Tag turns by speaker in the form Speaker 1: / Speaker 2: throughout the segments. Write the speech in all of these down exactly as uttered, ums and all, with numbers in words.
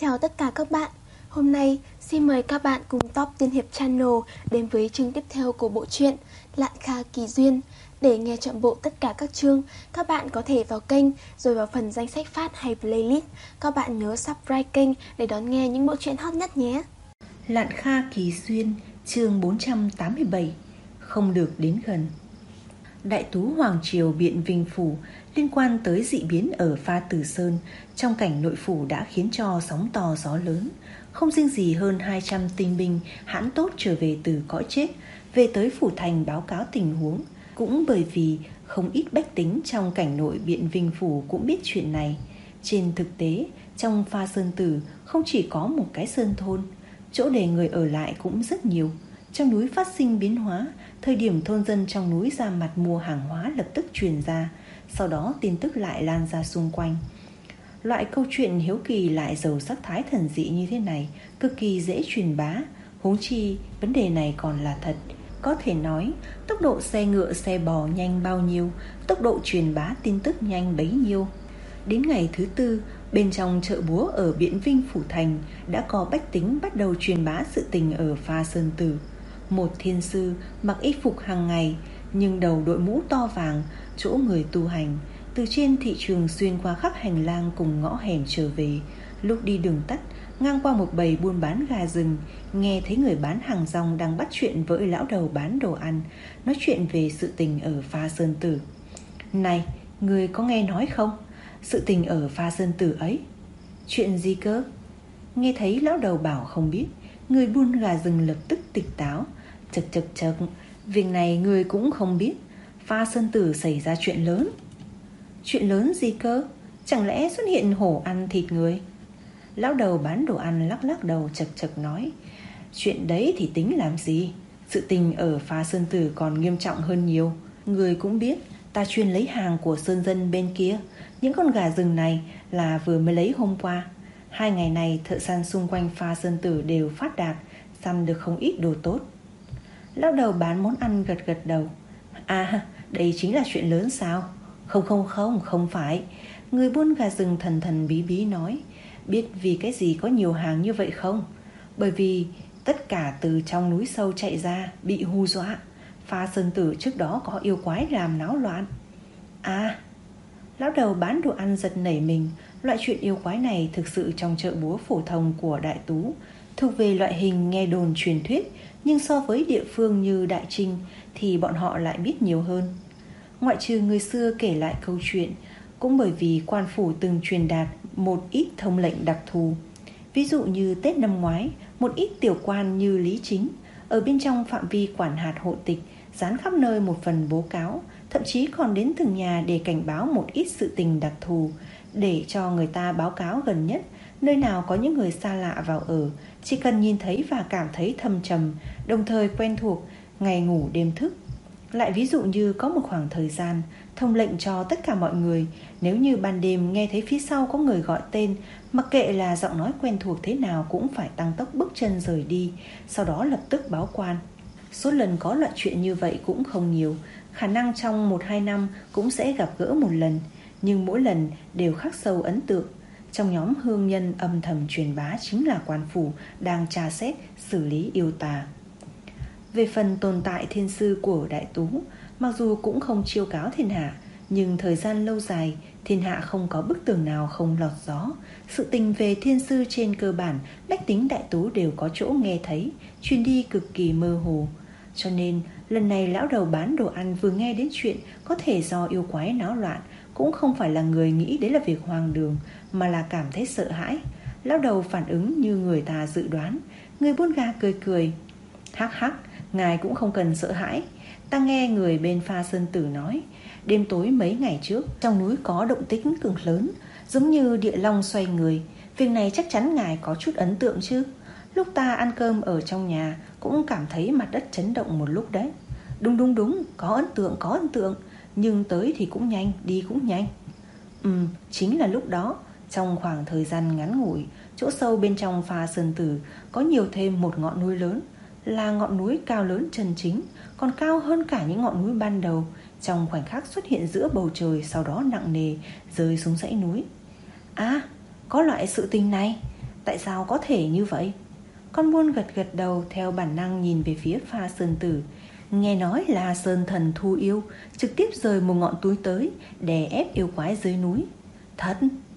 Speaker 1: Chào tất cả các bạn. Hôm nay xin mời các bạn cùng Top Tiên Hiệp Channel đến với chương tiếp theo của bộ truyện Lạn Kha Kỳ Duyên. Để nghe trọn bộ tất cả các chương, các bạn có thể vào kênh rồi vào phần danh sách phát hay playlist. Các bạn nhớ subscribe kênh để đón nghe những bộ truyện hot nhất nhé.
Speaker 2: Lạn Kha Kỳ Duyên, chương bốn trăm tám mươi bảy. Không được đến gần. Đại tú Hoàng Triều Biện Vinh Phủ liên quan tới dị biến ở Pha Tử Sơn trong cảnh nội phủ đã khiến cho sóng to gió lớn. Không riêng gì hơn hai trăm tinh binh hãn tốt trở về từ cõi chết, về tới phủ thành báo cáo tình huống. Cũng bởi vì không ít bách tính trong cảnh nội Biện Vinh Phủ cũng biết chuyện này. Trên thực tế, trong Pha Sơn Tử không chỉ có một cái sơn thôn, chỗ để người ở lại cũng rất nhiều. Trong núi phát sinh biến hóa, thời điểm thôn dân trong núi ra mặt mua hàng hóa lập tức truyền ra, sau đó tin tức lại lan ra xung quanh. Loại câu chuyện hiếu kỳ lại giàu sắc thái thần dị như thế này cực kỳ dễ truyền bá, huống chi vấn đề này còn là thật. Có thể nói, tốc độ xe ngựa xe bò nhanh bao nhiêu, tốc độ truyền bá tin tức nhanh bấy nhiêu. Đến ngày thứ tư, bên trong chợ búa ở Biện Vinh Phủ Thành đã có bách tính bắt đầu truyền bá sự tình ở Pha Sơn Tử. Một thiên sư mặc y phục hàng ngày, nhưng đầu đội mũ to vàng, chỗ người tu hành, từ trên thị trường xuyên qua khắp hành lang cùng ngõ hẻm trở về. Lúc đi đường tắt, ngang qua một bầy buôn bán gà rừng, nghe thấy người bán hàng rong đang bắt chuyện với lão đầu bán đồ ăn, nói chuyện về sự tình ở Pha Sơn Tử. Này, người có nghe nói không? Sự tình ở Pha Sơn Tử ấy. Chuyện gì cơ? Nghe thấy lão đầu bảo không biết, người buôn gà rừng lập tức tỉnh táo. Chật chật chật, việc này người cũng không biết. Pha Sơn Tử xảy ra chuyện lớn. Chuyện lớn gì cơ? Chẳng lẽ xuất hiện hổ ăn thịt người? Lão đầu bán đồ ăn lắc lắc đầu chật chật nói, chuyện đấy thì tính làm gì? Sự tình ở Pha Sơn Tử còn nghiêm trọng hơn nhiều. Người cũng biết, ta chuyên lấy hàng của sơn dân bên kia. Những con gà rừng này là vừa mới lấy hôm qua. Hai ngày này thợ săn xung quanh Pha Sơn Tử đều phát đạt, săn được không ít đồ tốt. Lão đầu bán món ăn gật gật đầu. À, đây chính là chuyện lớn sao? Không không không, không phải. Người buôn gà rừng thần thần bí bí nói. Biết vì cái gì có nhiều hàng như vậy không? Bởi vì tất cả từ trong núi sâu chạy ra, bị hù dọa. Pha Sơn Tử trước đó có yêu quái làm náo loạn. À, lão đầu bán đồ ăn giật nảy mình. Loại chuyện yêu quái này thực sự trong chợ búa phổ thông của đại tú, thuộc về loại hình nghe đồn truyền thuyết. Nhưng so với địa phương như Đại Trinh thì bọn họ lại biết nhiều hơn. Ngoại trừ người xưa kể lại câu chuyện, cũng bởi vì quan phủ từng truyền đạt một ít thông lệnh đặc thù. Ví dụ như Tết năm ngoái, một ít tiểu quan như Lý Chính ở bên trong phạm vi quản hạt hộ tịch dán khắp nơi một phần bố cáo, thậm chí còn đến từng nhà để cảnh báo một ít sự tình đặc thù, để cho người ta báo cáo gần nhất nơi nào có những người xa lạ vào ở, chỉ cần nhìn thấy và cảm thấy thâm trầm, đồng thời quen thuộc, ngày ngủ đêm thức. Lại ví dụ như có một khoảng thời gian thông lệnh cho tất cả mọi người, nếu như ban đêm nghe thấy phía sau có người gọi tên, mặc kệ là giọng nói quen thuộc thế nào cũng phải tăng tốc bước chân rời đi, sau đó lập tức báo quan. Số lần có loại chuyện như vậy cũng không nhiều, khả năng trong một hai năm cũng sẽ gặp gỡ một lần, nhưng mỗi lần đều khắc sâu ấn tượng. Trong nhóm hương nhân âm thầm truyền bá chính là quan phủ đang tra xét xử lý yêu tà. Về phần tồn tại thiên sư của đại tú, mặc dù cũng không chiêu cáo thiên hạ, nhưng thời gian lâu dài thiên hạ không có bức tường nào không lọt gió. Sự tình về thiên sư trên cơ bản bách tính đại tú đều có chỗ nghe thấy, truyền đi cực kỳ mơ hồ. Cho nên lần này lão đầu bán đồ ăn vừa nghe đến chuyện có thể do yêu quái náo loạn, cũng không phải là người nghĩ đấy là việc hoang đường, mà là cảm thấy sợ hãi. Lão đầu phản ứng như người ta dự đoán. Người buôn gà cười cười. Hắc hắc, ngài cũng không cần sợ hãi. Ta nghe người bên Pha Sơn Tử nói, đêm tối mấy ngày trước trong núi có động tĩnh cực lớn, giống như địa long xoay người. Việc này chắc chắn ngài có chút ấn tượng chứ? Lúc ta ăn cơm ở trong nhà cũng cảm thấy mặt đất chấn động một lúc đấy. Đúng đúng đúng, có ấn tượng, có ấn tượng. Nhưng tới thì cũng nhanh, đi cũng nhanh. Ừ, chính là lúc đó, trong khoảng thời gian ngắn ngủi, chỗ sâu bên trong Pha Sơn Tử có nhiều thêm một ngọn núi lớn, là ngọn núi cao lớn chân chính, còn cao hơn cả những ngọn núi ban đầu, trong khoảnh khắc xuất hiện giữa bầu trời, sau đó nặng nề rơi xuống dãy núi. À, có loại sự tình này. Tại sao có thể như vậy? Con buôn gật gật đầu, theo bản năng nhìn về phía Pha Sơn Tử. Nghe nói là sơn thần thu yêu trực tiếp rời một ngọn núi tới, đè ép yêu quái dưới núi. Thật?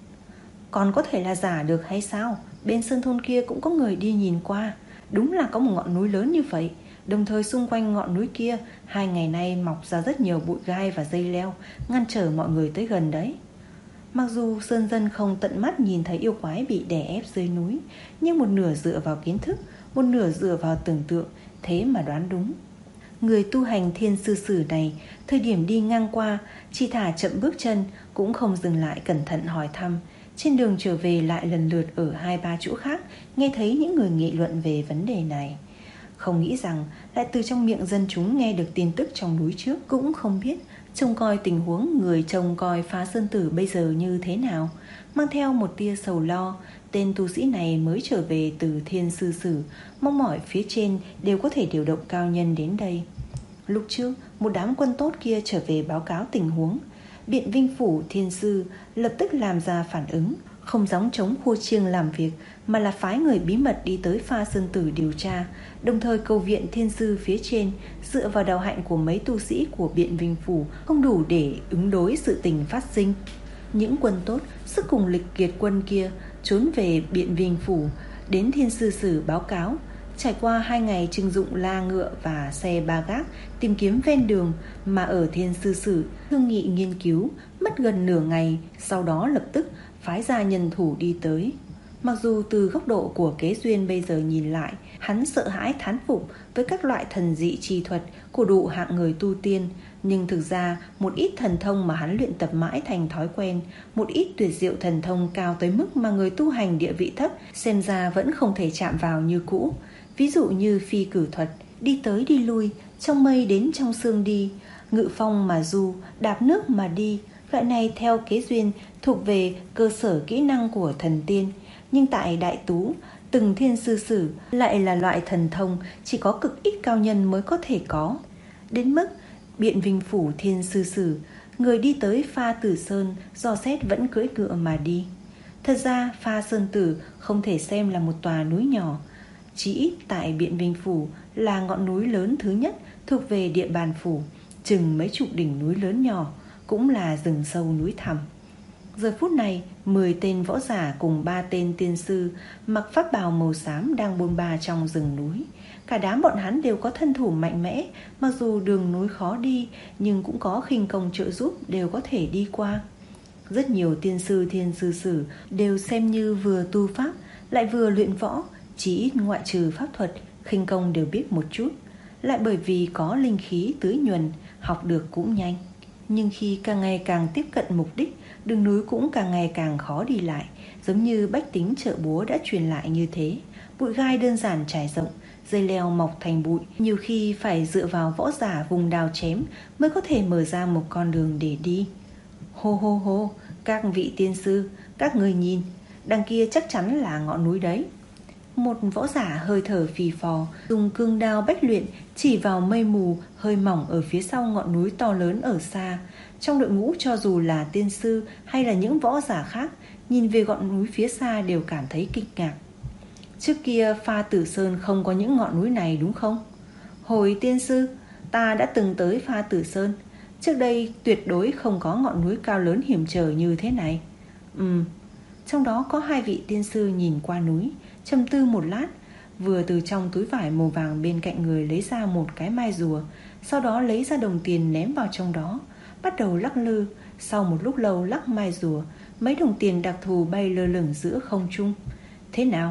Speaker 2: Còn có thể là giả được hay sao? Bên sơn thôn kia cũng có người đi nhìn qua. Đúng là có một ngọn núi lớn như vậy. Đồng thời xung quanh ngọn núi kia, hai ngày nay mọc ra rất nhiều bụi gai và dây leo, ngăn trở mọi người tới gần đấy. Mặc dù sơn dân không tận mắt nhìn thấy yêu quái bị đè ép dưới núi, nhưng một nửa dựa vào kiến thức, một nửa dựa vào tưởng tượng, thế mà đoán đúng. Người tu hành thiên sư sử này, thời điểm đi ngang qua, chỉ thả chậm bước chân, cũng không dừng lại cẩn thận hỏi thăm. Trên đường trở về lại lần lượt ở hai ba chỗ khác nghe thấy những người nghị luận về vấn đề này. Không nghĩ rằng lại từ trong miệng dân chúng nghe được tin tức trong núi trước. Cũng không biết trông coi tình huống người trông coi Phá Sơn Tử bây giờ như thế nào. Mang theo một tia sầu lo, tên tu sĩ này mới trở về từ thiên sư sử, mong mỏi phía trên đều có thể điều động cao nhân đến đây. Lúc trước một đám quân tốt kia trở về báo cáo tình huống, Biện Vinh Phủ thiên sư lập tức làm ra phản ứng, không gióng trống khua chiêng làm việc, mà là phái người bí mật đi tới Pha Sơn Tử điều tra, đồng thời cầu viện thiên sư phía trên. Dựa vào đạo hạnh của mấy tu sĩ của Biện Vinh Phủ không đủ để ứng đối sự tình phát sinh. Những quân tốt sức cùng lịch kiệt quân kia trốn về Biện Vinh Phủ, đến thiên sư sử báo cáo. Trải qua hai ngày trưng dụng la ngựa và xe ba gác tìm kiếm ven đường, mà ở thiên sư sử thương nghị nghiên cứu mất gần nửa ngày, sau đó lập tức phái ra nhân thủ đi tới. Mặc dù từ góc độ của Kế Duyên bây giờ nhìn lại, hắn sợ hãi thán phục với các loại thần dị chi thuật của đủ hạng người tu tiên, nhưng thực ra một ít thần thông mà hắn luyện tập mãi thành thói quen, một ít tuyệt diệu thần thông cao tới mức mà người tu hành địa vị thấp xem ra vẫn không thể chạm vào như cũ. Ví dụ như phi cử thuật, đi tới đi lui, trong mây đến trong sương đi, ngự phong mà du, đạp nước mà đi. Loại này theo Kế Duyên thuộc về cơ sở kỹ năng của thần tiên, nhưng tại Đại Tú, từng thiên sư sử lại là loại thần thông chỉ có cực ít cao nhân mới có thể có. Đến mức Biện Vinh Phủ thiên sư sử, người đi tới Pha Tử Sơn dò xét vẫn cưỡi ngựa mà đi. Thật ra Pha Sơn Tử không thể xem là một tòa núi nhỏ, chỉ ít tại Biện Vinh Phủ là ngọn núi lớn thứ nhất thuộc về địa bàn phủ, chừng mấy chục đỉnh núi lớn nhỏ, cũng là rừng sâu núi thẳm. Giờ phút này, mười tên võ giả cùng ba tên tiên sư mặc pháp bào màu xám đang bôn ba trong rừng núi. Cả đám bọn hắn đều có thân thủ mạnh mẽ, mặc dù đường núi khó đi nhưng cũng có khinh công trợ giúp, đều có thể đi qua. Rất nhiều tiên sư thiên sư sử đều xem như vừa tu pháp lại vừa luyện võ, chỉ ít ngoại trừ pháp thuật, khinh công đều biết một chút. Lại bởi vì có linh khí tưới nhuần, học được cũng nhanh. Nhưng khi càng ngày càng tiếp cận mục đích, đường núi cũng càng ngày càng khó đi lại, giống như bách tính chợ búa đã truyền lại như thế. Bụi gai đơn giản trải rộng, dây leo mọc thành bụi, nhiều khi phải dựa vào võ giả vùng đào chém mới có thể mở ra một con đường để đi. Hô hô hô, các vị tiên sư, các người nhìn, đằng kia chắc chắn là ngọn núi đấy. Một võ giả hơi thở phì phò, dùng cương đao bách luyện chỉ vào mây mù hơi mỏng ở phía sau ngọn núi to lớn ở xa. Trong đội ngũ cho dù là tiên sư hay là những võ giả khác, nhìn về ngọn núi phía xa đều cảm thấy kinh ngạc. Trước kia Pha Tử Sơn không có những ngọn núi này đúng không? Hồi tiên sư, ta đã từng tới Pha Tử Sơn. Trước đây tuyệt đối không có ngọn núi cao lớn hiểm trở như thế này. Ừm, trong đó có hai vị tiên sư nhìn qua núi, trầm tư một lát, vừa từ trong túi vải màu vàng bên cạnh người lấy ra một cái mai rùa, sau đó lấy ra đồng tiền ném vào trong đó, bắt đầu lắc lư. Sau một lúc lâu lắc mai rùa, mấy đồng tiền đặc thù bay lơ lửng giữa không trung. Thế nào?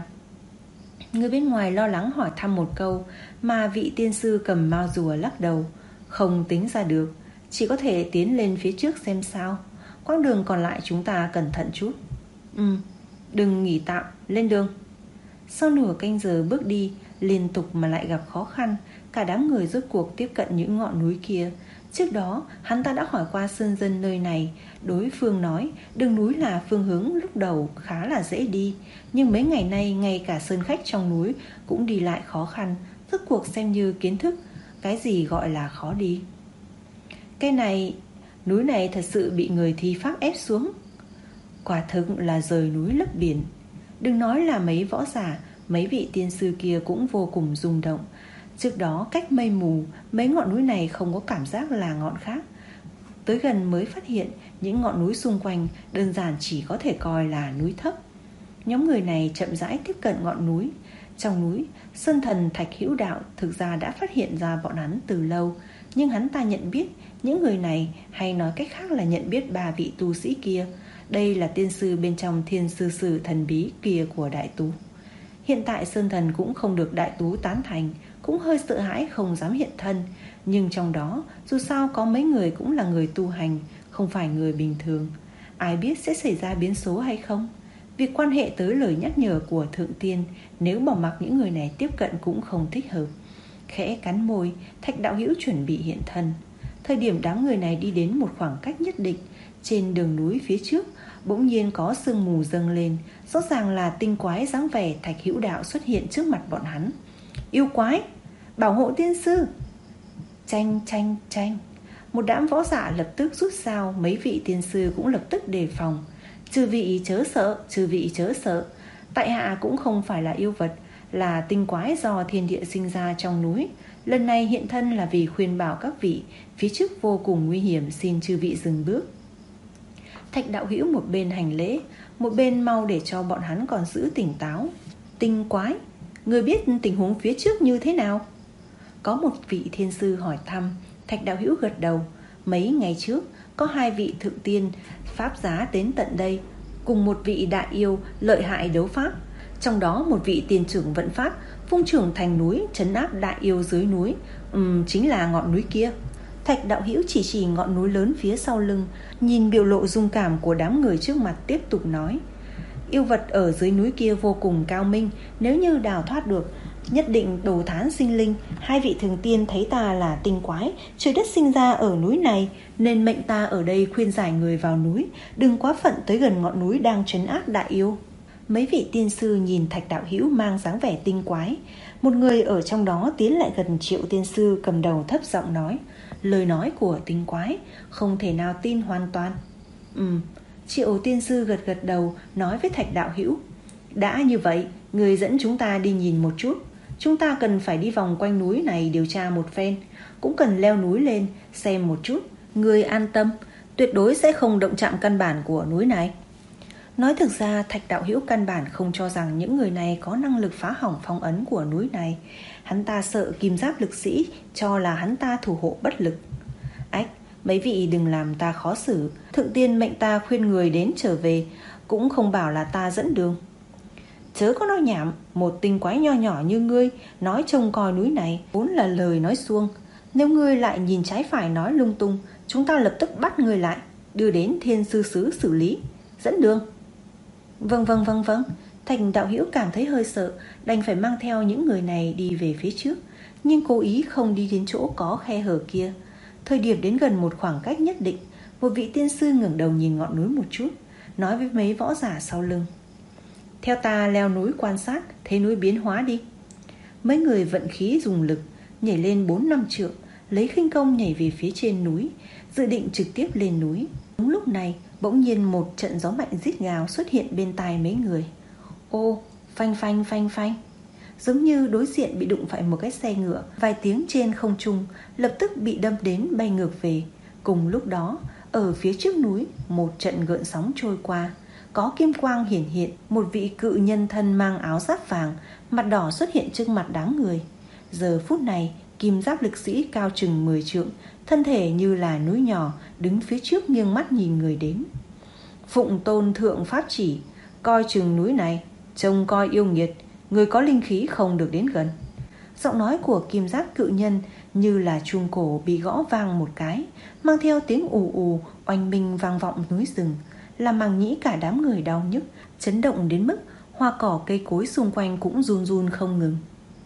Speaker 2: Người bên ngoài lo lắng hỏi thăm một câu, mà vị tiên sư cầm mao rùa lắc đầu. Không tính ra được, chỉ có thể tiến lên phía trước xem sao. Quãng đường còn lại chúng ta cẩn thận chút. Ừ, đừng nghỉ tạm, lên đường. Sau nửa canh giờ bước đi liên tục mà lại gặp khó khăn, cả đám người rốt cuộc tiếp cận những ngọn núi kia. Trước đó hắn ta đã hỏi qua sơn dân nơi này, đối phương nói đường núi là phương hướng lúc đầu khá là dễ đi, nhưng mấy ngày nay ngay cả sơn khách trong núi cũng đi lại khó khăn. Rốt cuộc xem như kiến thức cái gì gọi là khó đi. Cái này, núi này thật sự bị người thi pháp ép xuống. Quả thực là rời núi lấp biển. Đừng nói là mấy võ giả, mấy vị tiên sư kia cũng vô cùng rung động. Trước đó cách mây mù, mấy ngọn núi này không có cảm giác là ngọn khác. Tới gần mới phát hiện những ngọn núi xung quanh đơn giản chỉ có thể coi là núi thấp. Nhóm người này chậm rãi tiếp cận ngọn núi. Trong núi, Sơn Thần Thạch Hữu Đạo thực ra đã phát hiện ra bọn hắn từ lâu, nhưng hắn ta nhận biết những người này, hay nói cách khác là nhận biết ba vị tu sĩ kia. Đây là tiên sư bên trong Thiên Sư Sử thần bí kia của Đại Tú. Hiện tại Sơn Thần cũng không được Đại Tú tán thành, cũng hơi sợ hãi không dám hiện thân. Nhưng trong đó dù sao có mấy người cũng là người tu hành, không phải người bình thường. Ai biết sẽ xảy ra biến số hay không? Việc quan hệ tới lời nhắc nhở của Thượng Tiên, nếu bỏ mặc những người này tiếp cận cũng không thích hợp. Khẽ cắn môi, Thạch Đạo Hữu chuẩn bị hiện thân. Thời điểm đám người này đi đến một khoảng cách nhất định, trên đường núi phía trước bỗng nhiên có sương mù dâng lên. Rõ ràng là tinh quái dáng vẻ Thạch Hữu Đạo xuất hiện trước mặt bọn hắn. Yêu quái, bảo hộ tiên sư! Chanh chanh chanh, một đám võ giả lập tức rút dao. Mấy vị tiên sư cũng lập tức đề phòng. Chư vị chớ sợ, chư vị chớ sợ. Tại hạ cũng không phải là yêu vật, là tinh quái do thiên địa sinh ra trong núi. Lần này hiện thân là vì khuyên bảo các vị, phía trước vô cùng nguy hiểm, xin chư vị dừng bước. Thạch Đạo Hữu một bên hành lễ, một bên mau để cho bọn hắn còn giữ tỉnh táo. Tinh quái, người biết tình huống phía trước như thế nào? Có một vị thiên sư hỏi thăm. Thạch Đạo Hữu gật đầu. Mấy ngày trước có hai vị thượng tiên pháp giá đến tận đây, cùng một vị đại yêu lợi hại đấu pháp. Trong đó một vị tiền trưởng vận pháp vung trưởng thành núi, trấn áp đại yêu dưới núi. Ừm, chính là ngọn núi kia. Thạch Đạo Hữu chỉ chỉ ngọn núi lớn phía sau lưng, nhìn biểu lộ dung cảm của đám người trước mặt tiếp tục nói. Yêu vật ở dưới núi kia vô cùng cao minh, nếu như đào thoát được, nhất định đồ thán sinh linh. Hai vị thường tiên thấy ta là tinh quái, trời đất sinh ra ở núi này, nên mệnh ta ở đây khuyên giải người vào núi, đừng quá phận tới gần ngọn núi đang trấn áp đại yêu. Mấy vị tiên sư nhìn Thạch Đạo Hữu mang dáng vẻ tinh quái. Một người ở trong đó tiến lại gần Triệu tiên sư, cầm đầu thấp giọng nói. Lời nói của tinh quái không thể nào tin hoàn toàn. Ừm, Triệu tiên sư gật gật đầu, nói với Thạch Đạo Hữu. Đã như vậy, người dẫn chúng ta đi nhìn một chút. Chúng ta cần phải đi vòng quanh núi này điều tra một phen, cũng cần leo núi lên xem một chút. Người an tâm, tuyệt đối sẽ không động chạm căn bản của núi này. Nói thực ra Thạch Đạo Hữu căn bản không cho rằng những người này có năng lực phá hỏng phong ấn của núi này. Hắn ta sợ kim giáp lực sĩ cho là hắn ta thủ hộ bất lực. Ách, mấy vị đừng làm ta khó xử. Thượng tiên mệnh ta khuyên người đến trở về, cũng không bảo là ta dẫn đường. Chớ có nói nhảm, một tinh quái nho nhỏ như ngươi nói trông coi núi này vốn là lời nói suông. Nếu ngươi lại nhìn trái phải nói lung tung, chúng ta lập tức bắt ngươi lại, đưa đến Thiên Sư Sứ xử lý. Dẫn đường. Vâng vâng vâng vâng. Thạch Đạo Hữu cảm thấy hơi sợ, đành phải mang theo những người này đi về phía trước, nhưng cố ý không đi đến chỗ có khe hở kia. Thời điểm đến gần một khoảng cách nhất định, một vị tiên sư ngẩng đầu nhìn ngọn núi một chút, nói với mấy võ giả sau lưng. Theo ta leo núi quan sát, thấy núi biến hóa đi. Mấy người vận khí dùng lực, nhảy lên bốn năm trượng, lấy khinh công nhảy về phía trên núi, dự định trực tiếp lên núi. Đúng lúc này, bỗng nhiên một trận gió mạnh rít gào xuất hiện bên tai mấy người. Ô, phanh phanh phanh phanh. Giống như đối diện bị đụng phải một cái xe ngựa, vài tiếng trên không trung, lập tức bị đâm đến bay ngược về. Cùng lúc đó, ở phía trước núi, một trận gợn sóng trôi qua. Có kim quang hiển hiện, một vị cự nhân thân mang áo giáp vàng, mặt đỏ xuất hiện trước mặt đám người. Giờ phút này, kim giáp lực sĩ cao chừng mười trượng, thân thể như là núi nhỏ, đứng phía trước nghiêng mắt nhìn người đến. Phụng tôn thượng pháp chỉ, coi chừng núi này, trông coi yêu nghiệt, người có linh khí không được đến gần. Giọng nói của kim giáp cự nhân như là chuông cổ bị gõ vang một cái, mang theo tiếng ù ù oanh minh vang vọng núi rừng, làm màng nhĩ cả đám người đau nhức, chấn động đến mức hoa cỏ cây cối xung quanh cũng run run không ngừng.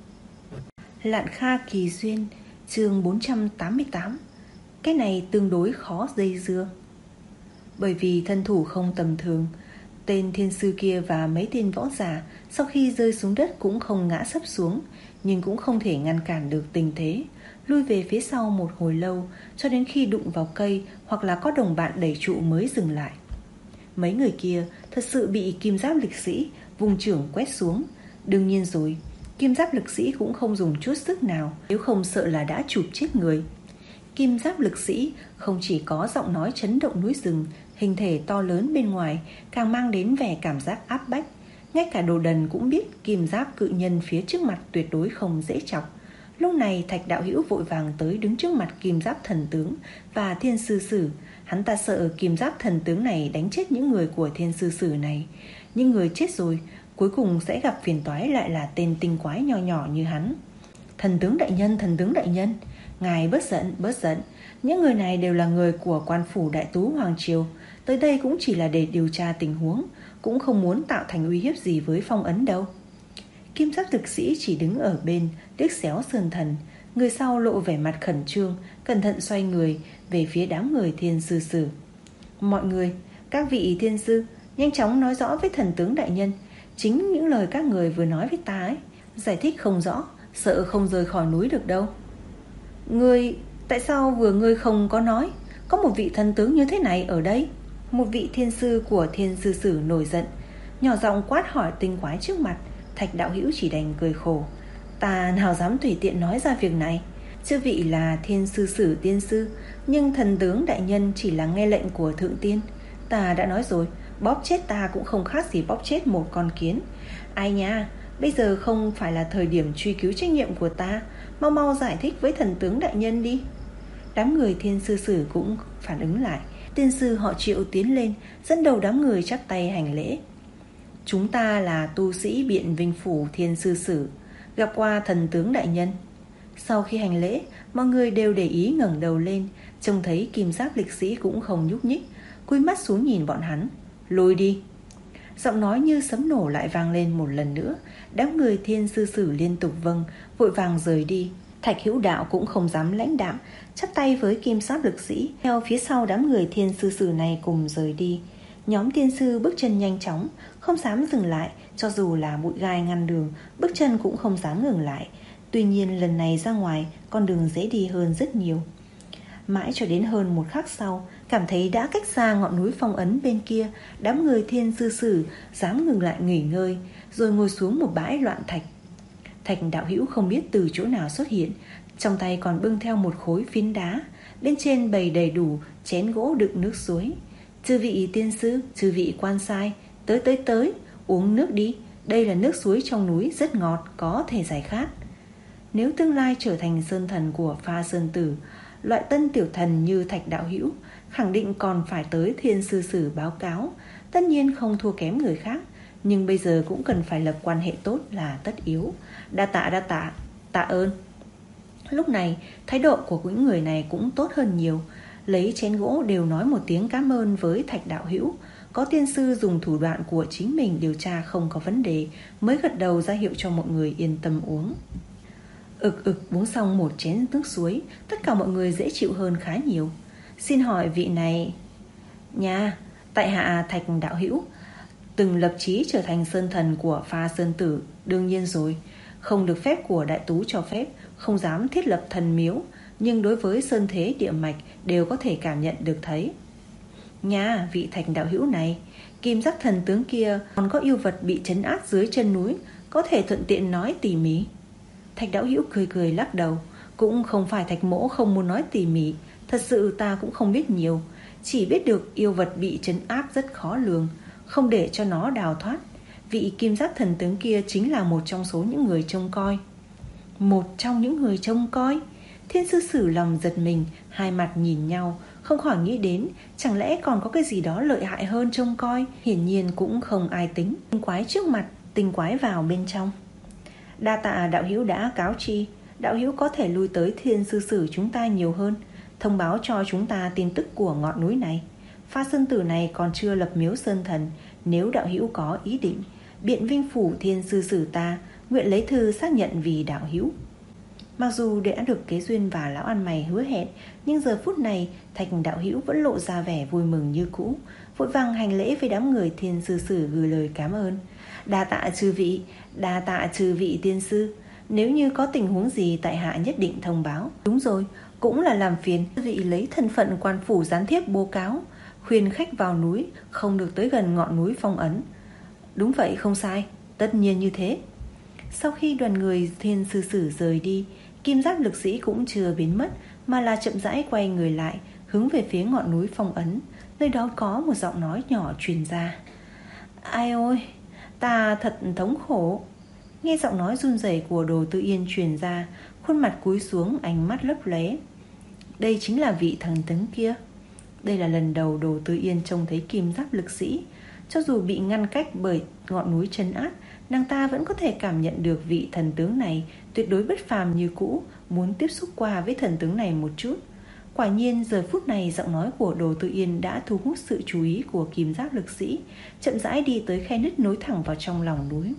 Speaker 2: Lạn Kha Kỳ Duyên, chương bốn trăm tám mươi tám. Cái này tương đối khó dây dưa. Bởi vì thân thủ không tầm thường, tên thiên sư kia và mấy tên võ giả sau khi rơi xuống đất cũng không ngã sấp xuống, nhưng cũng không thể ngăn cản được tình thế, lui về phía sau một hồi lâu, cho đến khi đụng vào cây hoặc là có đồng bạn đẩy trụ mới dừng lại. Mấy người kia thật sự bị kim giáp lực sĩ vùng trưởng quét xuống. Đương nhiên rồi, kim giáp lực sĩ cũng không dùng chút sức nào, nếu không sợ là đã chụp chết người. Kim giáp lực sĩ không chỉ có giọng nói chấn động núi rừng, hình thể to lớn bên ngoài càng mang đến vẻ cảm giác áp bách. Ngay cả đồ đần cũng biết kim giáp cự nhân phía trước mặt tuyệt đối không dễ chọc. Lúc này Thạch đạo hữu vội vàng tới đứng trước mặt kim giáp thần tướng và thiên sư sử. Hắn ta sợ kim giáp thần tướng này đánh chết những người của thiên sư sử này. Những người chết rồi cuối cùng sẽ gặp phiền toái lại là tên tinh quái nho nhỏ như hắn. Thần tướng đại nhân, thần tướng đại nhân, ngài bớt giận, bớt giận. Những người này đều là người của quan phủ Đại Tú Hoàng Triều, tới đây cũng chỉ là để điều tra tình huống, cũng không muốn tạo thành uy hiếp gì với phong ấn đâu. Kim giáp thực sĩ chỉ đứng ở bên, liếc xéo Sơn Thần. Người sau lộ vẻ mặt khẩn trương, cẩn thận xoay người về phía đám người thiên sư sử. Mọi người, các vị thiên sư, nhanh chóng nói rõ với thần tướng đại nhân chính những lời các người vừa nói với ta ấy. Giải thích không rõ, sợ không rời khỏi núi được đâu. Ngươi, tại sao vừa ngươi không có nói? Có một vị thần tướng như thế này ở đây. Một vị thiên sư của thiên sư sử nổi giận, nhỏ giọng quát hỏi tinh quái trước mặt. Thạch đạo hữu chỉ đành cười khổ. Ta nào dám tùy tiện nói ra việc này. Chư vị là thiên sư sử tiên sư, nhưng thần tướng đại nhân chỉ là nghe lệnh của thượng tiên. Ta đã nói rồi, bóp chết ta cũng không khác gì bóp chết một con kiến. Ai nha, bây giờ không phải là thời điểm truy cứu trách nhiệm của ta. Mau mau giải thích với thần tướng đại nhân đi. Đám người thiên sư sử cũng phản ứng lại. Tiên sư họ Triệu tiến lên, dẫn đầu đám người chắp tay hành lễ. Chúng ta là tu sĩ Biện Vinh Phủ thiên sư sử, gặp qua thần tướng đại nhân. Sau khi hành lễ, mọi người đều để ý ngẩng đầu lên, trông thấy kim giáp lịch sĩ cũng không nhúc nhích, cúi mắt xuống nhìn bọn hắn. Lùi đi. Giọng nói như sấm nổ lại vang lên một lần nữa. Đám người thiên sư sử liên tục vâng, vội vàng rời đi. Thạch Hữu Đạo cũng không dám lãnh đạm, chắp tay với kim giáp lực sĩ, theo phía sau đám người thiên sư sử này cùng rời đi. Nhóm tiên sư bước chân nhanh chóng, không dám dừng lại, cho dù là bụi gai ngăn đường, bước chân cũng không dám ngừng lại. Tuy nhiên lần này ra ngoài, con đường dễ đi hơn rất nhiều. Mãi cho đến hơn một khắc sau, cảm thấy đã cách xa ngọn núi phong ấn bên kia, đám người thiên sư sử dám ngừng lại nghỉ ngơi, rồi ngồi xuống một bãi loạn thạch. Thạch đạo hữu không biết từ chỗ nào xuất hiện, trong tay còn bưng theo một khối phiến đá, bên trên bày đầy đủ chén gỗ đựng nước suối. Chư vị tiên sư, chư vị quan sai, tới tới tới, uống nước đi, đây là nước suối trong núi rất ngọt, có thể giải khát. Nếu tương lai trở thành sơn thần của Pha Sơn Tử, loại tân tiểu thần như Thạch đạo hữu khẳng định còn phải tới thiên sư sử báo cáo. Tất nhiên không thua kém người khác, nhưng bây giờ cũng cần phải lập quan hệ tốt là tất yếu. Đa tạ đa tạ, tạ ơn. Lúc này thái độ của những người này cũng tốt hơn nhiều, lấy chén gỗ đều nói một tiếng cảm ơn với Thạch đạo hữu. Có tiên sư dùng thủ đoạn của chính mình điều tra không có vấn đề, mới gật đầu ra hiệu cho mọi người yên tâm uống. Ực ực uống xong một chén nước suối, tất cả mọi người dễ chịu hơn khá nhiều. Xin hỏi vị này... Nha, tại hạ Thạch đạo hữu từng lập chí trở thành sơn thần của Pha Sơn Tử. Đương nhiên rồi, không được phép của Đại Tú cho phép, không dám thiết lập thần miếu, nhưng đối với sơn thế địa mạch đều có thể cảm nhận được thấy. Nha, vị Thạch đạo hữu này, kim giác thần tướng kia còn có yêu vật bị trấn áp dưới chân núi, có thể thuận tiện nói tỉ mỉ. Thạch đạo hữu cười cười lắc đầu. Cũng không phải Thạch mỗ không muốn nói tỉ mỉ, thật sự ta cũng không biết nhiều, chỉ biết được yêu vật bị trấn áp rất khó lường, không để cho nó đào thoát. Vị kim giác thần tướng kia chính là một trong số những người trông coi. Một trong những người trông coi? Thiên sư sử lòng giật mình, hai mặt nhìn nhau, không khỏi nghĩ đến chẳng lẽ còn có cái gì đó lợi hại hơn trông coi. Hiển nhiên cũng không ai tính. Tinh quái trước mặt, tinh quái vào bên trong. Đa tạ đạo hữu đã cáo chi, đạo hữu có thể lui tới thiên sư sử chúng ta nhiều hơn, thông báo cho chúng ta tin tức của ngọn núi này. Pha Sơn Tử này còn chưa lập miếu sơn thần, nếu đạo hữu có ý định, Biện Vinh Phủ thiên sư sử ta nguyện lấy thư xác nhận vì đạo hữu. Mặc dù đã được Kế Duyên và lão ăn mày hứa hẹn, nhưng giờ phút này Thạch đạo hữu vẫn lộ ra vẻ vui mừng như cũ, vội vàng hành lễ với đám người thiên sư sử gửi lời cảm ơn. Đa tạ chư vị, đa tạ chư vị tiên sư, nếu như có tình huống gì tại hạ nhất định thông báo. Đúng rồi, cũng là làm phiền chư vị lấy thân phận quan phủ gián tiếp bố cáo, khuyên khách vào núi không được tới gần ngọn núi phong ấn. Đúng vậy, không sai, tất nhiên như thế. Sau khi đoàn người Thiên Sư Sử rời đi, Kim Giáp Lực Sĩ cũng chưa biến mất, mà là chậm rãi quay người lại, hướng về phía ngọn núi phong ấn. Nơi đó có một giọng nói nhỏ truyền ra. Ai ôi, ta thật thống khổ. Nghe giọng nói run rẩy của Đồ Tư Yên truyền ra, khuôn mặt cúi xuống, ánh mắt lấp lóe. Đây chính là vị thần tướng kia. Đây là lần đầu Đồ Tư Yên trông thấy Kim Giáp Lực Sĩ. Cho dù bị ngăn cách bởi ngọn núi trấn áp, nàng ta vẫn có thể cảm nhận được vị thần tướng này tuyệt đối bất phàm như cũ, muốn tiếp xúc qua với thần tướng này một chút. Quả nhiên giờ phút này giọng nói của Đồ Tư Yên đã thu hút sự chú ý của Kim Giáp Lực Sĩ, chậm rãi đi tới khe nứt nối thẳng vào trong lòng núi.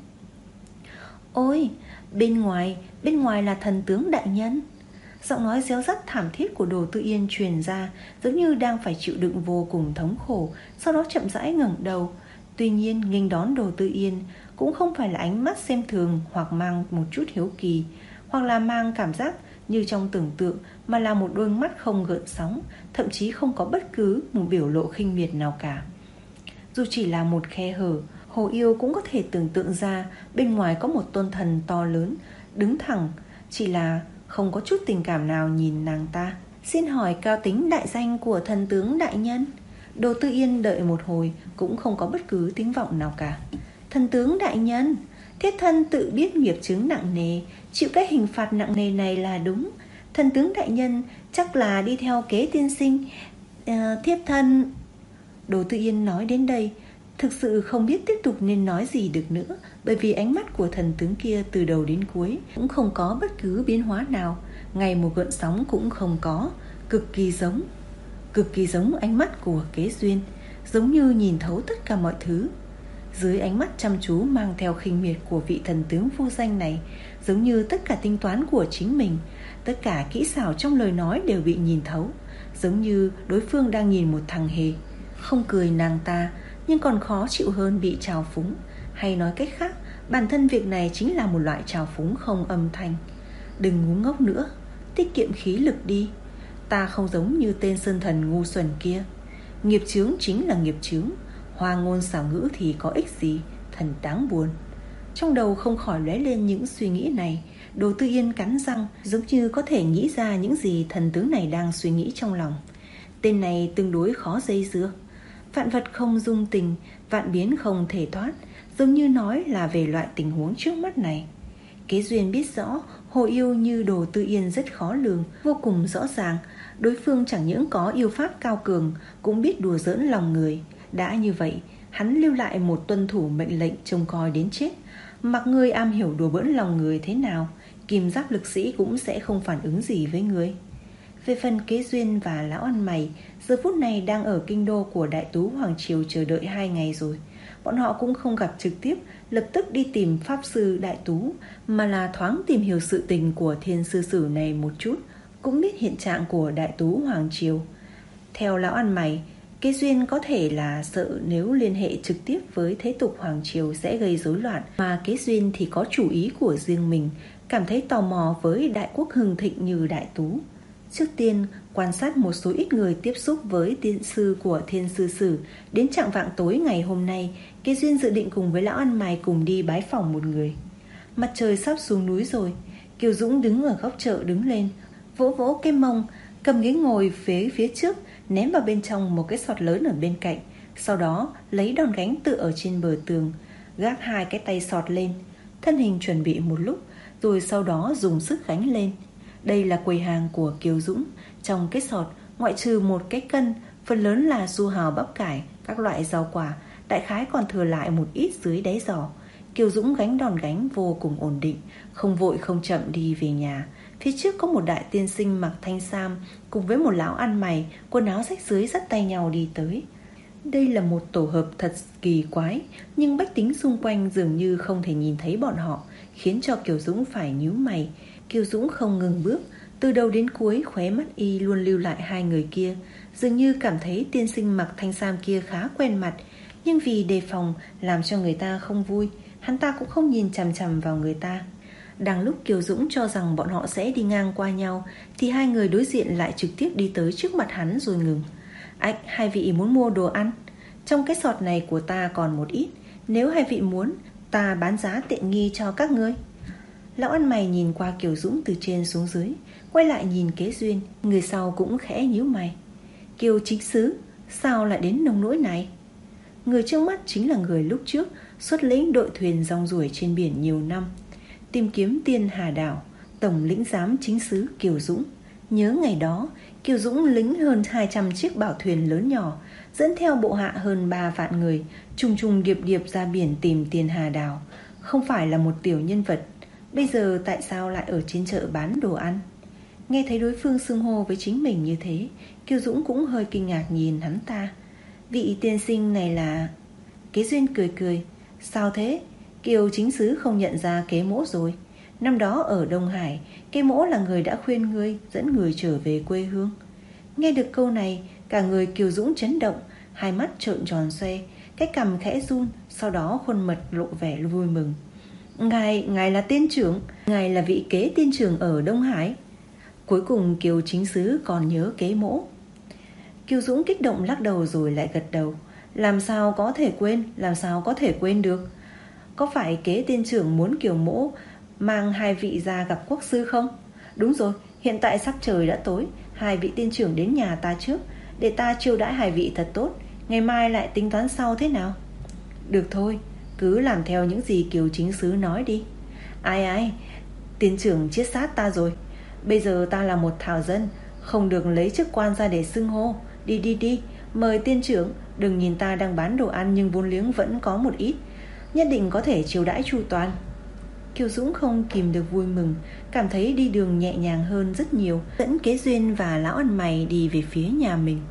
Speaker 2: Ôi, bên ngoài, bên ngoài là thần tướng đại nhân. Giọng nói réo rắt thảm thiết của Đồ Tư Yên truyền ra, giống như đang phải chịu đựng vô cùng thống khổ, sau đó chậm rãi ngẩng đầu. Tuy nhiên nghênh đón Đồ Tư Yên cũng không phải là ánh mắt xem thường hoặc mang một chút hiếu kỳ, hoặc là mang cảm giác như trong tưởng tượng, mà là một đôi mắt không gợn sóng, thậm chí không có bất cứ một biểu lộ khinh miệt nào cả. Dù chỉ là một khe hở, Hồ Yêu cũng có thể tưởng tượng ra bên ngoài có một tôn thần to lớn đứng thẳng, chỉ là không có chút tình cảm nào nhìn nàng ta. Xin hỏi cao tính đại danh của thần tướng đại nhân? Đồ Tư Yên đợi một hồi cũng không có bất cứ tiếng vọng nào cả. Thần tướng đại nhân, thiếp thân tự biết nghiệp chướng nặng nề, chịu cái hình phạt nặng nề này là đúng. Thần tướng đại nhân chắc là đi theo kế tiên sinh. à, Thiếp thân... Đồ Tư Yên nói đến đây thực sự không biết tiếp tục nên nói gì được nữa, bởi vì ánh mắt của thần tướng kia từ đầu đến cuối cũng không có bất cứ biến hóa nào, ngay một gợn sóng cũng không có. Cực kỳ giống Cực kỳ giống ánh mắt của Kế Duyên, giống như nhìn thấu tất cả mọi thứ. Dưới ánh mắt chăm chú mang theo khinh miệt của vị thần tướng vô danh này, giống như tất cả tính toán của chính mình, tất cả kỹ xảo trong lời nói đều bị nhìn thấu, giống như đối phương đang nhìn một thằng hề. Không cười nàng ta, nhưng còn khó chịu hơn bị trào phúng. Hay nói cách khác, bản thân việc này chính là một loại trào phúng không âm thanh. Đừng ngu ngốc nữa, tiết kiệm khí lực đi. Ta không giống như tên sơn thần ngu xuẩn kia. Nghiệp chướng chính là nghiệp chướng, hoa ngôn xảo ngữ thì có ích gì, thần đáng buồn. Trong đầu không khỏi lóe lên những suy nghĩ này. Đồ Tư Yên cắn răng, giống như có thể nghĩ ra những gì thần tướng này đang suy nghĩ trong lòng. Tên này tương đối khó dây dưa. Vạn vật không dung tình, vạn biến không thể thoát, giống như nói là về loại tình huống trước mắt này. Kế Duyên biết rõ Hồ Yêu như Đồ Tư Yên rất khó lường, vô cùng rõ ràng. Đối phương chẳng những có yêu pháp cao cường, cũng biết đùa giỡn lòng người. Đã như vậy, hắn lưu lại một tuân thủ mệnh lệnh trông coi đến chết. Mặc người am hiểu đùa bỡn lòng người thế nào, Kim Giáp Lực Sĩ cũng sẽ không phản ứng gì với người. Về phần Kế Duyên và lão ăn mày, giờ phút này đang ở kinh đô của Đại Tú Hoàng Triều chờ đợi hai ngày rồi. Bọn họ cũng không gặp trực tiếp, lập tức đi tìm Pháp Sư Đại Tú, mà là thoáng tìm hiểu sự tình của Thiên Sư Sử này một chút, cũng biết hiện trạng của Đại Tú Hoàng Triều. Theo lão ăn mày, Kế Duyên có thể là sợ nếu liên hệ trực tiếp với thế tục Hoàng Triều sẽ gây rối loạn, mà Kế Duyên thì có chủ ý của riêng mình, cảm thấy tò mò với đại quốc hưng thịnh như Đại Tú. Trước tiên quan sát một số ít người tiếp xúc với tiên sư của Thiên Sư Sử. Đến chạng vạng tối ngày hôm nay, Kế Duyên dự định cùng với lão ăn mày cùng đi bái phỏng một người. Mặt trời sắp xuống núi rồi. Kiều Dũng đứng ở góc chợ đứng lên, vỗ vỗ cái mông, cầm ghế ngồi phía phía trước, ném vào bên trong một cái sọt lớn ở bên cạnh. Sau đó lấy đòn gánh tựa ở trên bờ tường, gác hai cái tay sọt lên, thân hình chuẩn bị một lúc, rồi sau đó dùng sức gánh lên. Đây là quầy hàng của Kiều Dũng. Trong cái sọt, ngoại trừ một cái cân, phần lớn là su hào bắp cải, các loại rau quả, đại khái còn thừa lại một ít dưới đáy giỏ. Kiều Dũng gánh đòn gánh vô cùng ổn định, không vội không chậm đi về nhà. Phía trước có một đại tiên sinh mặc thanh sam cùng với một lão ăn mày, quần áo rách rưới dắt tay nhau đi tới. Đây là một tổ hợp thật kỳ quái, nhưng bách tính xung quanh dường như không thể nhìn thấy bọn họ, khiến cho Kiều Dũng phải nhíu mày. Kiều Dũng không ngừng bước, từ đầu đến cuối khóe mắt y luôn lưu lại hai người kia, dường như cảm thấy tiên sinh mặc thanh sam kia khá quen mặt, nhưng vì đề phòng làm cho người ta không vui, hắn ta cũng không nhìn chằm chằm vào người ta. Đang lúc Kiều Dũng cho rằng bọn họ sẽ đi ngang qua nhau, thì hai người đối diện lại trực tiếp đi tới trước mặt hắn rồi ngừng. Ách, hai vị muốn mua đồ ăn? Trong cái sọt này của ta còn một ít, Nếu hai vị muốn, ta bán giá tiện nghi cho các ngươi. Lão ăn mày nhìn qua Kiều Dũng từ trên xuống dưới, quay lại nhìn Kế Duyên. Người sau cũng khẽ nhíu mày. Kiều chính sứ, sao lại đến nông nỗi này? Người trước mắt chính là người lúc trước xuất lĩnh đội thuyền rong ruổi trên biển nhiều năm, tìm kiếm Tiên Hà Đảo, tổng lĩnh giám chính sứ Kiều Dũng. Nhớ ngày đó, Kiều Dũng lĩnh hơn hai trăm chiếc bảo thuyền lớn nhỏ, dẫn theo bộ hạ hơn ba vạn người, trùng trùng điệp điệp ra biển tìm Tiên Hà Đảo. Không phải là một tiểu nhân vật. Bây giờ tại sao lại ở trên chợ bán đồ ăn? Nghe thấy đối phương xưng hô với chính mình như thế, Kiều Dũng cũng hơi kinh ngạc nhìn hắn ta. Vị tiên sinh này là... Kế Duyên cười cười. Sao thế? Kiều chính sứ không nhận ra Kế Mỗ rồi. Năm đó ở Đông Hải, Kế Mỗ là người đã khuyên ngươi dẫn người trở về quê hương. Nghe được câu này, cả người Kiều Dũng chấn động, hai mắt trợn tròn xoe, cái cằm khẽ run, sau đó khuôn mặt lộ vẻ vui mừng. Ngài, ngài là tiên trưởng, ngài là vị Kế tiên trưởng ở Đông Hải. Cuối cùng Kiều chính sứ còn nhớ Kế Mỗ. Kiều Dũng kích động lắc đầu rồi lại gật đầu. Làm sao có thể quên, làm sao có thể quên được. Có phải Kế tiên trưởng muốn Kiều Mỗ mang hai vị ra gặp quốc sư không? Đúng rồi, hiện tại sắc trời đã tối, hai vị tiên trưởng đến nhà ta trước, để ta chiêu đãi hai vị thật tốt, ngày mai lại tính toán sau thế nào? Được thôi, cứ làm theo những gì Kiều chính sứ nói đi. Ai ai, tiên trưởng chiết sát ta rồi. Bây giờ ta là một thảo dân, không được lấy chức quan ra để xưng hô. Đi đi đi, mời tiên trưởng. Đừng nhìn ta đang bán đồ ăn nhưng vốn liếng vẫn có một ít, nhất định có thể chiêu đãi chu toàn. Kiều Dũng không kìm được vui mừng, cảm thấy đi đường nhẹ nhàng hơn rất nhiều, dẫn Kế Duyên và lão ăn mày đi về phía nhà mình.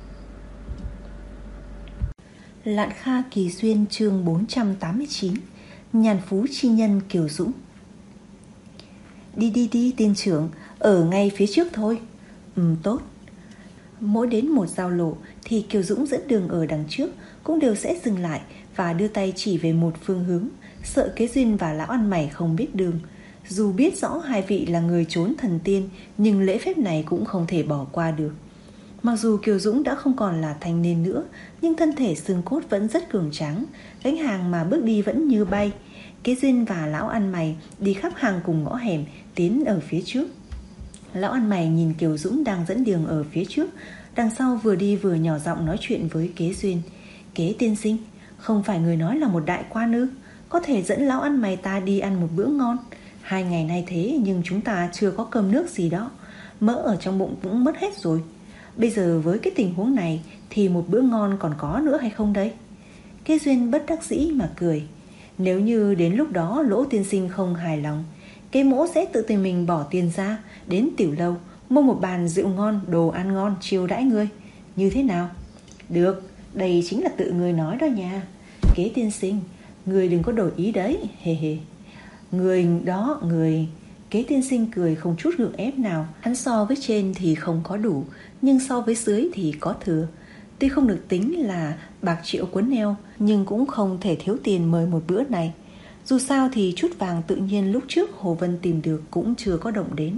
Speaker 2: Lạn Kha Kỳ Duyên chương bốn trăm tám mươi chín. Nhàn phú chi nhân Kiều Dũng. Đi đi đi tiên trưởng, ở ngay phía trước thôi. Ừ tốt. Mỗi đến một giao lộ thì Kiều Dũng dẫn đường ở đằng trước cũng đều sẽ dừng lại và đưa tay chỉ về một phương hướng, sợ Kế Duyên và lão ăn mày không biết đường. Dù biết rõ hai vị là người trốn thần tiên, nhưng lễ phép này cũng không thể bỏ qua được. Mặc dù Kiều Dũng đã không còn là thanh niên nữa, nhưng thân thể xương cốt vẫn rất cường tráng, gánh hàng mà bước đi vẫn như bay. Kế Duyên và lão ăn mày đi khắp hàng cùng ngõ hẻm, tiến ở phía trước. Lão ăn mày nhìn Kiều Dũng đang dẫn đường ở phía trước, đằng sau vừa đi vừa nhỏ giọng nói chuyện với Kế Duyên. Kế tiên sinh, không phải người nói là một đại quan ư? Có thể dẫn lão ăn mày ta đi ăn một bữa ngon. Hai ngày nay thế nhưng chúng ta chưa có cơm nước gì đó, mỡ ở trong bụng cũng mất hết rồi. Bây giờ với cái tình huống này thì một bữa ngon còn có nữa hay không đây? Kế Duyên bất đắc dĩ mà cười. Nếu như đến lúc đó Lỗ tiên sinh không hài lòng, Kế Mỗ sẽ tự tìm mình bỏ tiền ra, đến tiểu lâu mua một bàn rượu ngon, đồ ăn ngon chiêu đãi ngươi. Như thế nào? Được, đây chính là tự ngươi nói đó nha. Kế tiên sinh, ngươi đừng có đổi ý đấy, hề hề. Người đó, người... Kế tiên sinh cười không chút gượng ép nào. Hắn so với trên thì không có đủ, nhưng so với dưới thì có thừa. Tuy không được tính là bạc triệu quấn eo, nhưng cũng không thể thiếu tiền mời một bữa này. Dù sao thì chút vàng tự nhiên lúc trước Hồ Vân tìm được cũng chưa có động đến.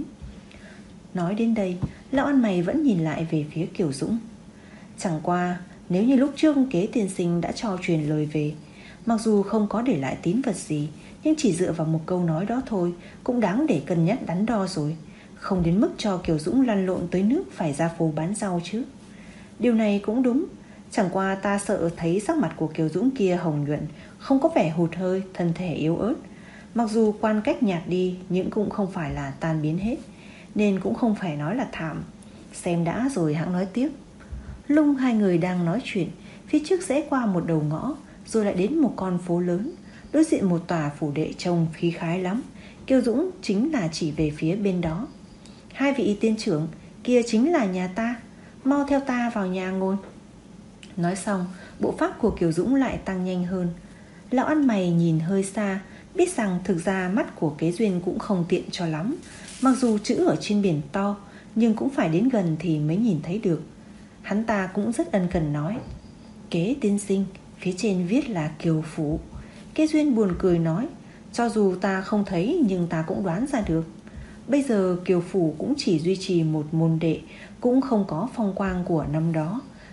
Speaker 2: Nói đến đây, lão ăn mày vẫn nhìn lại về phía Kiều Dũng. Chẳng qua, nếu như lúc trước Kế tiên sinh đã cho truyền lời về, mặc dù không có để lại tín vật gì, nhưng chỉ dựa vào một câu nói đó thôi cũng đáng để cân nhắc đắn đo rồi. Không đến mức cho Kiều Dũng lăn lộn tới nước phải ra phố bán rau chứ. Điều này cũng đúng. Chẳng qua ta sợ thấy sắc mặt của Kiều Dũng kia hồng nhuận, không có vẻ hụt hơi, thân thể yếu ớt. Mặc dù quan cách nhạt đi, nhưng cũng không phải là tan biến hết, nên cũng không phải nói là thảm. Xem đã rồi hãng nói tiếp. Lung hai người đang nói chuyện, phía trước sẽ qua một đầu ngõ, rồi lại đến một con phố lớn. Đối diện một tòa phủ đệ trông khí khái lắm. Kiều Dũng chính là chỉ về phía bên đó. Hai vị tiên trưởng, kia chính là nhà ta, mau theo ta vào nhà ngồi. Nói xong, bộ pháp của Kiều Dũng lại tăng nhanh hơn. Lão ăn mày nhìn hơi xa, biết rằng thực ra mắt của Kế Duyên cũng không tiện cho lắm. Mặc dù chữ ở trên biển to, nhưng cũng phải đến gần thì mới nhìn thấy được. Hắn ta cũng rất ân cần nói: Kế tiên sinh, phía trên viết là Kiều Phủ. Kế Duyên buồn cười nói: cho dù ta không thấy nhưng ta cũng đoán ra được. Bây giờ Kiều Phủ cũng chỉ duy trì một môn đệ, cũng không có phong quang của năm đó.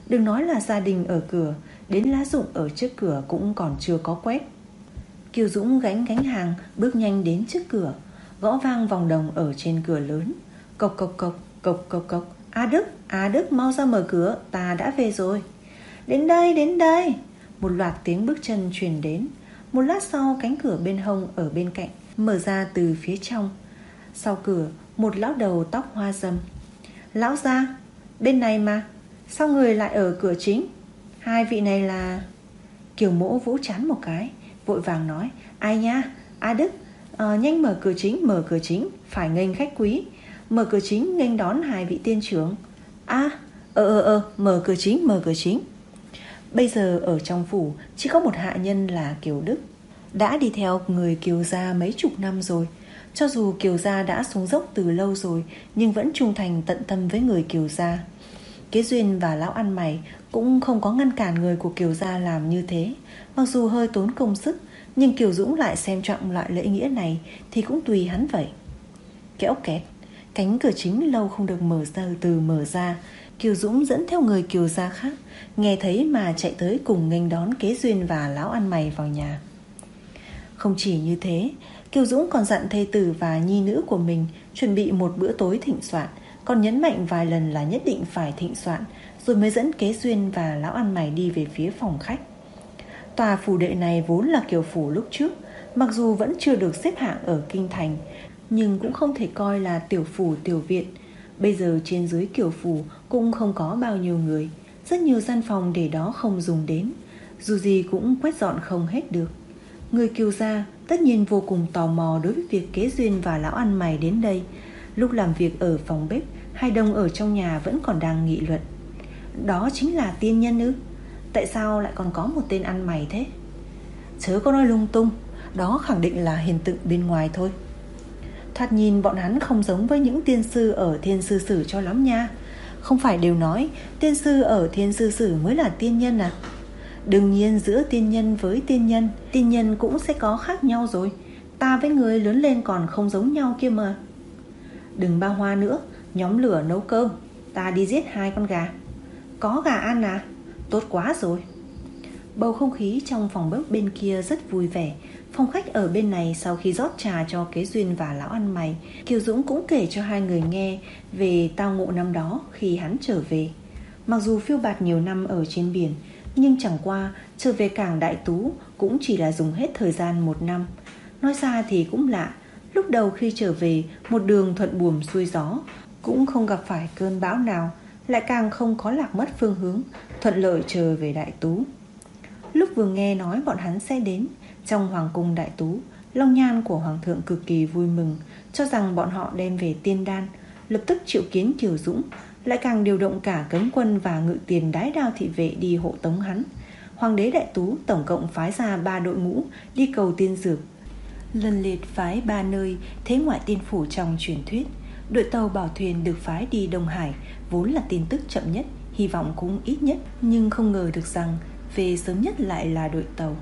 Speaker 2: Đừng nói là gia đình ở cửa, đến lá rụng ở trước cửa cũng còn chưa có quét. Kiều Dũng gánh gánh hàng, bước nhanh đến trước cửa, gõ vang vòng đồng ở trên cửa lớn. Cộc cộc cộc, cộc cộc cộc. A Đức, A Đức mau ra mở cửa, ta đã về rồi. Đến đây, đến đây. Một loạt tiếng bước chân truyền đến. Một lát sau, cánh cửa bên hông ở bên cạnh mở ra từ phía trong. Sau cửa, một lão đầu tóc hoa râm. Lão gia, bên này mà, sao người lại ở cửa chính? Hai vị này là... Kiều Mỗ vỗ trán một cái, vội vàng nói: Ai nha, A Đức, à, nhanh mở cửa chính, mở cửa chính, phải nghênh khách quý. Mở cửa chính nghênh đón hai vị tiên trưởng. À, ờ ờ ờ, mở cửa chính, mở cửa chính. Bây giờ ở trong phủ chỉ có một hạ nhân là Kiều Đức, đã đi theo người Kiều gia mấy chục năm rồi. Cho dù Kiều gia đã xuống dốc từ lâu rồi, nhưng vẫn trung thành tận tâm với người Kiều gia. Kế Duyên và lão ăn mày cũng không có ngăn cản người của Kiều gia làm như thế. Mặc dù hơi tốn công sức, nhưng Kiều Dũng lại xem trọng loại lễ nghĩa này thì cũng tùy hắn vậy. Kéo kẹt, cánh cửa chính lâu không được mở ra từ mở ra. Kiều Dũng dẫn theo người Kiều gia khác, nghe thấy mà chạy tới cùng nghênh đón Kế Duyên và lão ăn mày vào nhà. Không chỉ như thế, Kiều Dũng còn dặn thê tử và nhi nữ của mình chuẩn bị một bữa tối thịnh soạn, còn nhấn mạnh vài lần là nhất định phải thịnh soạn, rồi mới dẫn Kế Duyên và lão ăn mày đi về phía phòng khách. Tòa phủ đệ này vốn là Kiều phủ lúc trước, mặc dù vẫn chưa được xếp hạng ở kinh thành, nhưng cũng không thể coi là tiểu phủ tiểu viện. Bây giờ trên dưới Kiều phủ cũng không có bao nhiêu người, rất nhiều gian phòng để đó không dùng đến, dù gì cũng quét dọn không hết được. Người Kiều gia tất nhiên vô cùng tò mò đối với việc Kế Duyên và lão ăn mày đến đây. Lúc làm việc ở phòng bếp, hai đồng ở trong nhà vẫn còn đang nghị luận. Đó chính là tiên nhân ư? Tại sao lại còn có một tên ăn mày thế? Chớ có nói lung tung, đó khẳng định là hiện tượng bên ngoài thôi. Thoạt nhìn bọn hắn không giống với những tiên sư ở Thiên Sư Sử cho lắm nha. Không phải đều nói tiên sư ở Thiên Sư Sử mới là tiên nhân à? Đương nhiên giữa tiên nhân với tiên nhân, tiên nhân cũng sẽ có khác nhau rồi. Ta với người lớn lên còn không giống nhau kia mà. Đừng ba hoa nữa, nhóm lửa nấu cơm, ta đi giết hai con gà. Có gà ăn à? Tốt quá rồi. Bầu không khí trong phòng bếp bên kia rất vui vẻ. Phòng khách ở bên này sau khi rót trà cho Kế Duyên và lão ăn mày, Kiều Dũng cũng kể cho hai người nghe về tao ngộ năm đó khi hắn trở về. Mặc dù phiêu bạt nhiều năm ở trên biển, nhưng chẳng qua trở về cảng Đại Tú cũng chỉ là dùng hết thời gian một năm. Nói ra thì cũng lạ, lúc đầu khi trở về một đường thuận buồm xuôi gió, cũng không gặp phải cơn bão nào, lại càng không có lạc mất phương hướng, thuận lợi trở về Đại Tú. Lúc vừa nghe nói bọn hắn sẽ đến, trong hoàng cung Đại Tú, Long Nhan của hoàng thượng cực kỳ vui mừng, cho rằng bọn họ đem về tiên đan, lập tức triệu kiến Kiều Dũng, lại càng điều động cả cấm quân và ngự tiền đái đao thị vệ đi hộ tống hắn. Hoàng đế Đại Tú tổng cộng phái ra ba đội ngũ đi cầu tiên dược, lần liệt phái ba nơi thế ngoại tiên phủ trong truyền thuyết. Đội tàu bảo thuyền được phái đi Đông Hải vốn là tin tức chậm nhất, hy vọng cũng ít nhất, nhưng không ngờ được rằng về sớm nhất lại là đội tàu.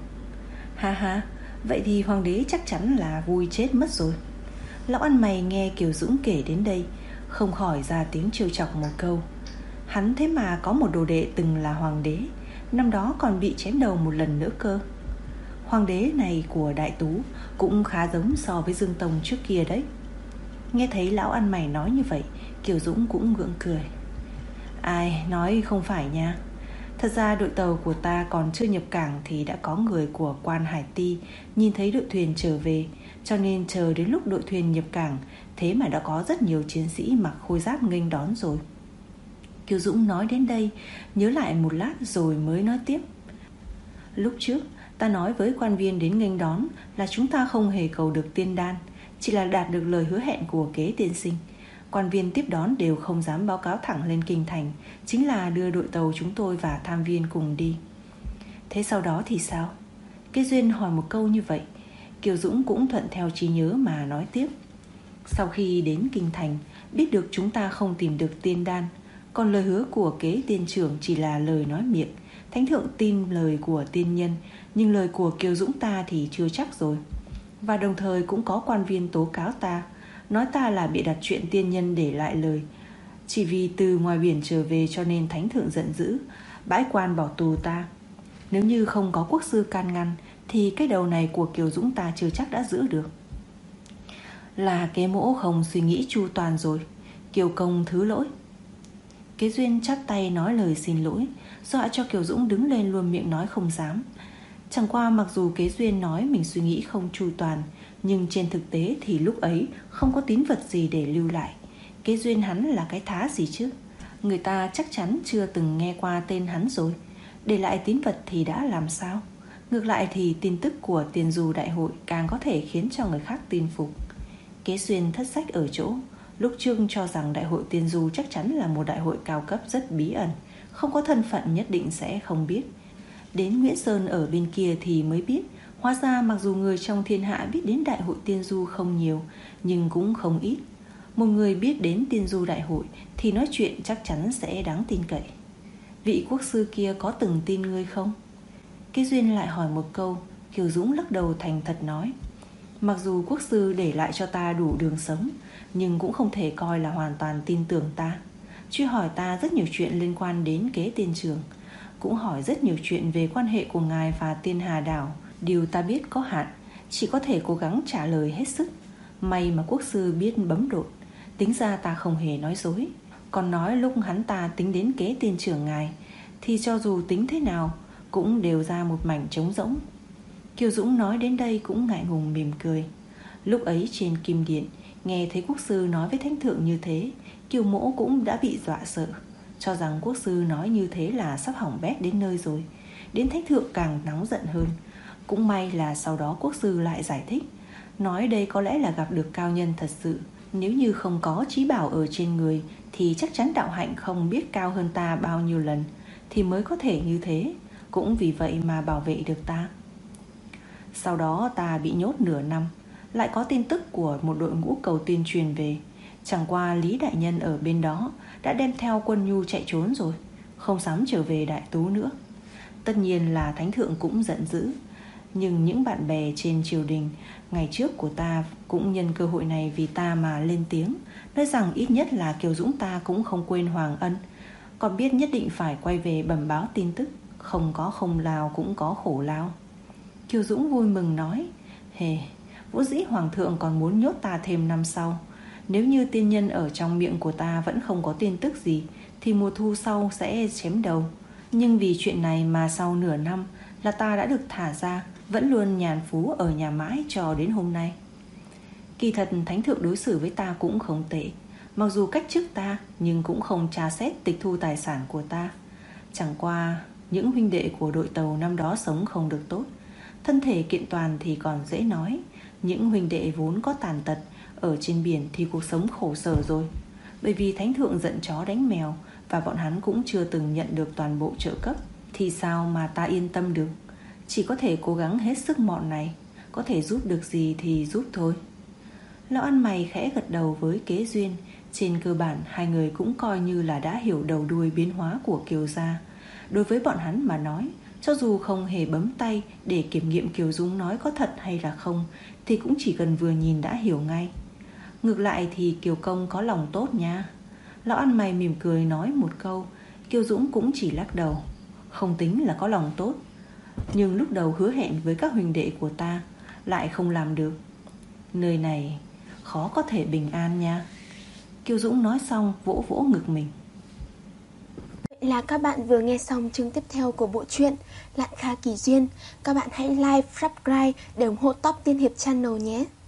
Speaker 2: Ha ha, vậy thì hoàng đế chắc chắn là vui chết mất rồi. Lão ăn mày nghe Kiều Dũng kể đến đây, không khỏi ra tiếng trêu chọc một câu. Hắn thế mà có một đồ đệ từng là hoàng đế, năm đó còn bị chém đầu một lần nữa cơ. Hoàng đế này của Đại Tú cũng khá giống so với Dương Tông trước kia đấy. Nghe thấy lão ăn mày nói như vậy, Kiều Dũng cũng gượng cười. Ai nói không phải nha. Thật ra đội tàu của ta còn chưa nhập cảng thì đã có người của quan Hải Ti nhìn thấy đội thuyền trở về, cho nên chờ đến lúc đội thuyền nhập cảng, thế mà đã có rất nhiều chiến sĩ mặc khôi giáp nghênh đón rồi. Kiều Dũng nói đến đây, nhớ lại một lát rồi mới nói tiếp. Lúc trước ta nói với quan viên đến nghênh đón là chúng ta không hề cầu được tiên đan, chỉ là đạt được lời hứa hẹn của Kế tiên sinh. Quan viên tiếp đón đều không dám báo cáo thẳng lên kinh thành, chính là đưa đội tàu chúng tôi và tham viên cùng đi. Thế sau đó thì sao? Kế Duyên hỏi một câu như vậy. Kiều Dũng cũng thuận theo trí nhớ mà nói tiếp. Sau khi đến kinh thành, biết được chúng ta không tìm được tiên đan, còn lời hứa của Kế tiên trưởng chỉ là lời nói miệng. Thánh thượng tin lời của tiên nhân, nhưng lời của Kiều Dũng ta thì chưa chắc rồi. Và đồng thời cũng có quan viên tố cáo ta, nói ta là bịa đặt chuyện tiên nhân để lại lời. Chỉ vì từ ngoài biển trở về cho nên thánh thượng giận dữ, bãi quan bỏ tù ta. Nếu như không có quốc sư can ngăn thì cái đầu này của Kiều Dũng ta chưa chắc đã giữ được. Là Kế Mỗ không suy nghĩ chu toàn rồi, Kiều công thứ lỗi. Kế Duyên chắp tay nói lời xin lỗi, dọa cho Kiều Dũng đứng lên luôn miệng nói không dám. Chẳng qua mặc dù Kế Duyên nói mình suy nghĩ không chu toàn, nhưng trên thực tế thì lúc ấy không có tín vật gì để lưu lại. Kế Duyên hắn là cái thá gì chứ? Người ta chắc chắn chưa từng nghe qua tên hắn rồi. Để lại tín vật thì đã làm sao? Ngược lại thì tin tức của Tiền Du đại hội càng có thể khiến cho người khác tin phục. Kế Duyên thất sách ở chỗ, lúc trước cho rằng đại hội Tiên Du chắc chắn là một đại hội cao cấp rất bí ẩn, không có thân phận nhất định sẽ không biết. Đến Nguyễn Sơn ở bên kia thì mới biết, hóa ra mặc dù người trong thiên hạ biết đến đại hội Tiên Du không nhiều, nhưng cũng không ít. Một người biết đến Tiên Du đại hội thì nói chuyện chắc chắn sẽ đáng tin cậy. Vị quốc sư kia có từng tin ngươi không? Kế Duyên lại hỏi một câu. Kiều Dũng lắc đầu thành thật nói, mặc dù quốc sư để lại cho ta đủ đường sống, nhưng cũng không thể coi là hoàn toàn tin tưởng ta. Truy hỏi ta rất nhiều chuyện liên quan đến Kế tiên trường, cũng hỏi rất nhiều chuyện về quan hệ của ngài và Tiên Hà Đảo. Điều ta biết có hạn, chỉ có thể cố gắng trả lời hết sức. May mà quốc sư biết bấm đột, tính ra ta không hề nói dối. Còn nói lúc hắn ta tính đến Kế tiên trưởng ngài, thì cho dù tính thế nào cũng đều ra một mảnh trống rỗng. Kiều Dũng nói đến đây cũng ngại ngùng mỉm cười. Lúc ấy trên Kim Điện, nghe thấy quốc sư nói với thánh thượng như thế, Kiều Mỗ cũng đã bị dọa sợ, cho rằng quốc sư nói như thế là sắp hỏng bét đến nơi rồi. Đến thánh thượng càng nóng giận hơn. Cũng may là sau đó quốc sư lại giải thích, nói đây có lẽ là gặp được cao nhân thật sự. Nếu như không có trí bảo ở trên người thì chắc chắn đạo hạnh không biết cao hơn ta bao nhiêu lần, thì mới có thể như thế. Cũng vì vậy mà bảo vệ được ta. Sau đó ta bị nhốt nửa năm, lại có tin tức của một đội ngũ cầu tuyên truyền về. Chẳng qua Lý đại nhân ở bên đó đã đem theo quân nhu chạy trốn rồi, không dám trở về Đại Tú nữa. Tất nhiên là thánh thượng cũng giận dữ, nhưng những bạn bè trên triều đình ngày trước của ta cũng nhân cơ hội này vì ta mà lên tiếng, nói rằng ít nhất là Kiều Dũng ta cũng không quên hoàng ân, còn biết nhất định phải quay về bẩm báo tin tức. Không có không lao cũng có khổ lao. Kiều Dũng vui mừng nói, hề, vốn dĩ hoàng thượng còn muốn nhốt ta thêm năm sau. Nếu như tiên nhân ở trong miệng của ta vẫn không có tin tức gì thì mùa thu sau sẽ chém đầu. Nhưng vì chuyện này mà sau nửa năm là ta đã được thả ra, vẫn luôn nhàn phú ở nhà mãi cho đến hôm nay. Kỳ thật thánh thượng đối xử với ta cũng không tệ, mặc dù cách chức ta nhưng cũng không tra xét tịch thu tài sản của ta. Chẳng qua những huynh đệ của đội tàu năm đó sống không được tốt, thân thể kiện toàn thì còn dễ nói. Những huynh đệ vốn có tàn tật ở trên biển thì cuộc sống khổ sở rồi. Bởi vì thánh thượng giận chó đánh mèo và bọn hắn cũng chưa từng nhận được toàn bộ trợ cấp, thì sao mà ta yên tâm được. Chỉ có thể cố gắng hết sức mọn này, có thể giúp được gì thì giúp thôi. Lão ăn mày khẽ gật đầu với Kế Duyên. Trên cơ bản hai người cũng coi như là đã hiểu đầu đuôi biến hóa của Kiều gia. Đối với bọn hắn mà nói, cho dù không hề bấm tay để kiểm nghiệm Kiều Dũng nói có thật hay là không, thì cũng chỉ cần vừa nhìn đã hiểu ngay. Ngược lại thì Kiều công có lòng tốt nha. Lão ăn mày mỉm cười nói một câu. Kiều Dũng cũng chỉ lắc đầu, không tính là có lòng tốt, nhưng lúc đầu hứa hẹn với các huynh đệ của ta lại không làm được. Nơi này khó có thể bình an nha. Kiều Dũng nói xong vỗ vỗ ngực mình.
Speaker 1: Vậy là các bạn vừa nghe xong chương tiếp theo của bộ truyện Lạn Kha Kỳ Duyên. Các bạn hãy like, subscribe để ủng hộ Top Tiên Hiệp Channel nhé.